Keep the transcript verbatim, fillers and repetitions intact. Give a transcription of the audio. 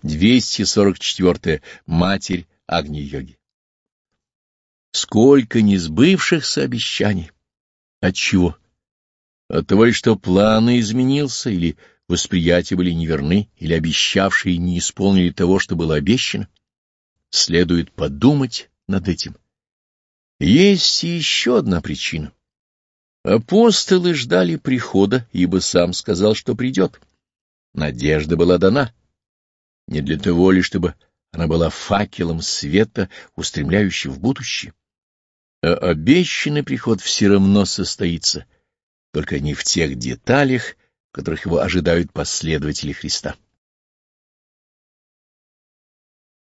двести сорок четыре. Матерь Агни-йоги. Сколько несбывшихся обещаний! Отчего? От того ли, что планы изменился, или восприятия были неверны, или обещавшие не исполнили того, что было обещано? Следует подумать над этим. Есть и еще одна причина. Апостолы ждали прихода, ибо сам сказал, что придет. Надежда была дана. Не для того ли, чтобы она была факелом света, устремляющим в будущее. А обещанный приход все равно состоится, только не в тех деталях, в которых его ожидают последователи Христа.